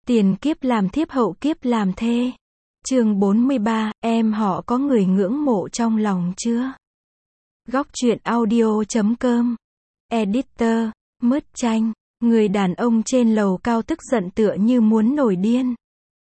Tiền kiếp làm thiếp hậu kiếp làm thê. Chương 43, em họ có người ngưỡng mộ trong lòng chưa? Góc truyện audio.com. Editor, Mứt Chanh. Người đàn ông trên lầu cao tức giận tựa như muốn nổi điên.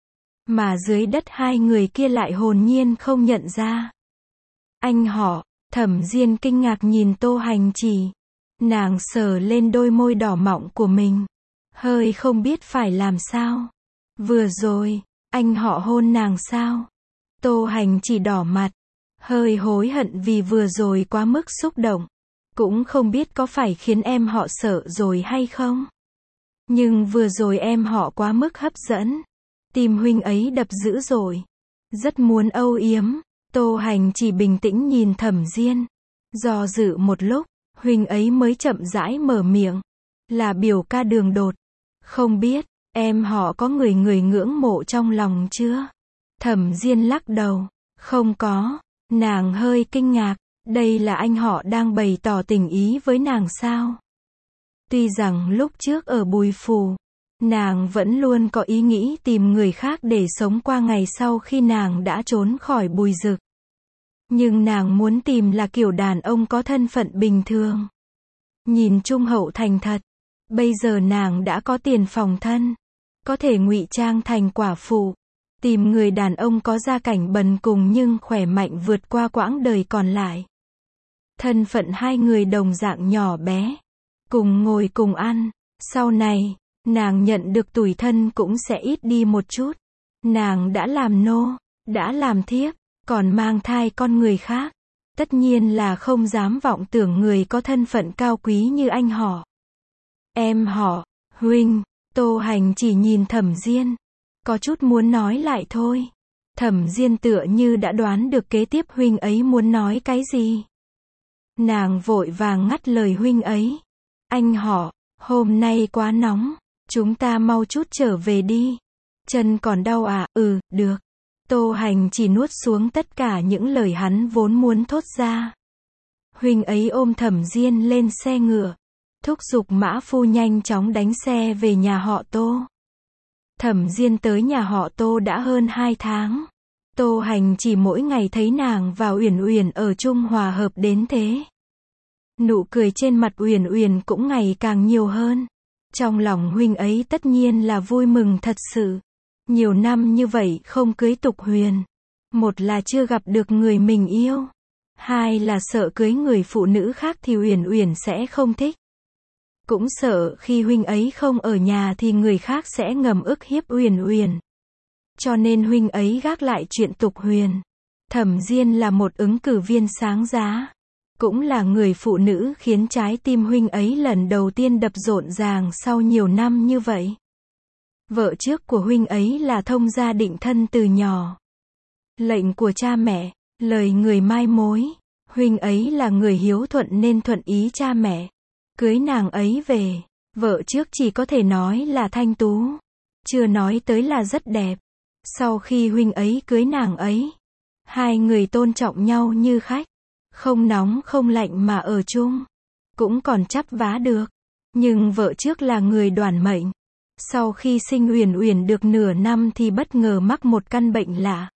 Mà dưới đất hai người kia lại hồn nhiên không nhận ra. Anh họ, Thẩm Diên kinh ngạc nhìn Tô Hành Chỉ. Nàng sờ lên đôi môi đỏ mọng của mình. Hơi không biết phải làm sao. Vừa rồi, anh họ hôn nàng sao? Tô Hành Chỉ đỏ mặt. Hơi hối hận vì vừa rồi quá mức xúc động. Cũng không biết có phải khiến em họ sợ rồi hay không. Nhưng vừa rồi em họ quá mức hấp dẫn. Tim huynh ấy đập dữ dội. Rất muốn âu yếm. Tô Hành Chỉ bình tĩnh nhìn Thẩm Diên. Do dự một lúc, huynh ấy mới chậm rãi mở miệng. Là biểu ca Đường Đột. Không biết, em họ có người ngưỡng mộ trong lòng chưa? Thẩm Diên lắc đầu. Không có. Nàng hơi kinh ngạc. Đây là anh họ đang bày tỏ tình ý với nàng sao? Tuy rằng lúc trước ở Bùi Phủ, nàng vẫn luôn có ý nghĩ tìm người khác để sống qua ngày sau khi nàng đã trốn khỏi Bùi Dực. Nhưng nàng muốn tìm là kiểu đàn ông có thân phận bình thường. Nhìn trung hậu thành thật. Bây giờ nàng đã có tiền phòng thân. Có thể ngụy trang thành quả phụ. Tìm người đàn ông có gia cảnh bần cùng nhưng khỏe mạnh vượt qua quãng đời còn lại. Thân phận hai người đồng dạng nhỏ bé. Cùng ngồi cùng ăn. Sau này, nàng nhận được tủi thân cũng sẽ ít đi một chút. Nàng đã làm nô, đã làm thiếp, còn mang thai con người khác. Tất nhiên là không dám vọng tưởng người có thân phận cao quý như anh họ. Em họ, huynh, Tô Hành chỉ nhìn Thẩm Diên. Có chút muốn nói lại thôi. Thẩm Diên tựa như đã đoán được kế tiếp huynh ấy muốn nói cái gì. Nàng vội vàng ngắt lời huynh ấy. Anh họ, hôm nay quá nóng. Chúng ta mau chút trở về đi. Chân còn đau à? Ừ, được. Tô Hành chỉ nuốt xuống tất cả những lời hắn vốn muốn thốt ra. Huynh ấy ôm Thẩm Diên lên xe ngựa. Thúc giục mã phu nhanh chóng đánh xe về nhà họ Tô. Thẩm Diên tới nhà họ Tô đã hơn 2 tháng. Tô Hành chỉ mỗi ngày thấy nàng và Uyển Uyển ở chung hòa hợp đến thế. Nụ cười trên mặt Uyển Uyển cũng ngày càng nhiều hơn. Trong lòng huynh ấy tất nhiên là vui mừng thật sự. Nhiều năm như vậy không cưới Tục Huyền. Một là chưa gặp được người mình yêu. Hai là sợ cưới người phụ nữ khác thì Uyển Uyển sẽ không thích. Cũng sợ khi huynh ấy không ở nhà thì người khác sẽ ngầm ức hiếp Uyển Uyển. Cho nên huynh ấy gác lại chuyện Tục Huyền. Thẩm Diên là một ứng cử viên sáng giá. Cũng là người phụ nữ khiến trái tim huynh ấy lần đầu tiên đập rộn ràng sau nhiều năm như vậy. Vợ trước của huynh ấy là thông gia định thân từ nhỏ. Lệnh của cha mẹ, lời người mai mối. Huynh ấy là người hiếu thuận nên thuận ý cha mẹ. Cưới nàng ấy về. Vợ trước chỉ có thể nói là thanh tú. Chưa nói tới là rất đẹp. Sau khi huynh ấy cưới nàng ấy, hai người tôn trọng nhau như khách. Không nóng không lạnh mà ở chung. Cũng còn chắp vá được. Nhưng vợ trước là người đoản mệnh. Sau khi sinh Uyển Uyển được nửa năm thì bất ngờ mắc một căn bệnh lạ.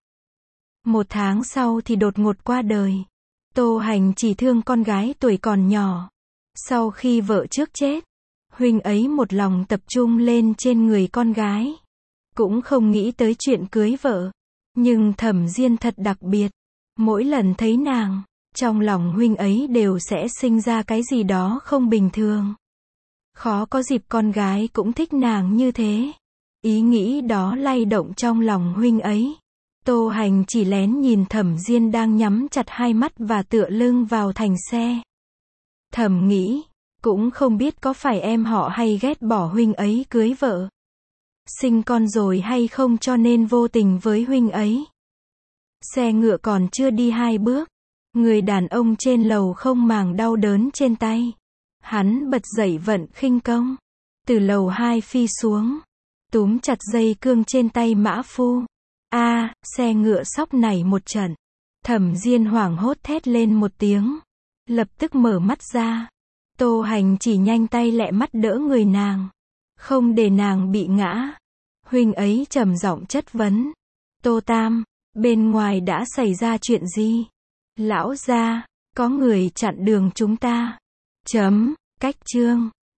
1 tháng sau thì đột ngột qua đời. Tô Hành chỉ thương con gái tuổi còn nhỏ. Sau khi vợ trước chết, huynh ấy một lòng tập trung lên trên người con gái. Cũng không nghĩ tới chuyện cưới vợ. Nhưng Thẩm Diên thật đặc biệt. Mỗi lần thấy nàng, trong lòng huynh ấy đều sẽ sinh ra cái gì đó không bình thường. Khó có dịp con gái cũng thích nàng như thế. Ý nghĩ đó lay động trong lòng huynh ấy. Tô Hành chỉ lén nhìn Thẩm Diên đang nhắm chặt hai mắt và tựa lưng vào thành xe. Thầm nghĩ, cũng không biết có phải em họ hay ghét bỏ huynh ấy cưới vợ. Sinh con rồi hay không cho nên vô tình với huynh ấy. Xe ngựa còn chưa đi 2 bước. Người đàn ông trên lầu không màng đau đớn trên tay. Hắn bật dậy vận khinh công. Từ lầu 2 phi xuống. Túm chặt dây cương trên tay mã phu. Xe ngựa sóc nảy một trận. Thẩm Diên hoảng hốt thét lên một tiếng. Lập tức mở mắt ra. Tô Hành chỉ nhanh tay lẹ mắt đỡ người nàng. Không để nàng bị ngã. Huynh ấy trầm giọng chất vấn. Tô Tam, bên ngoài đã xảy ra chuyện gì? Lão gia, có người chặn đường chúng ta. Cách chương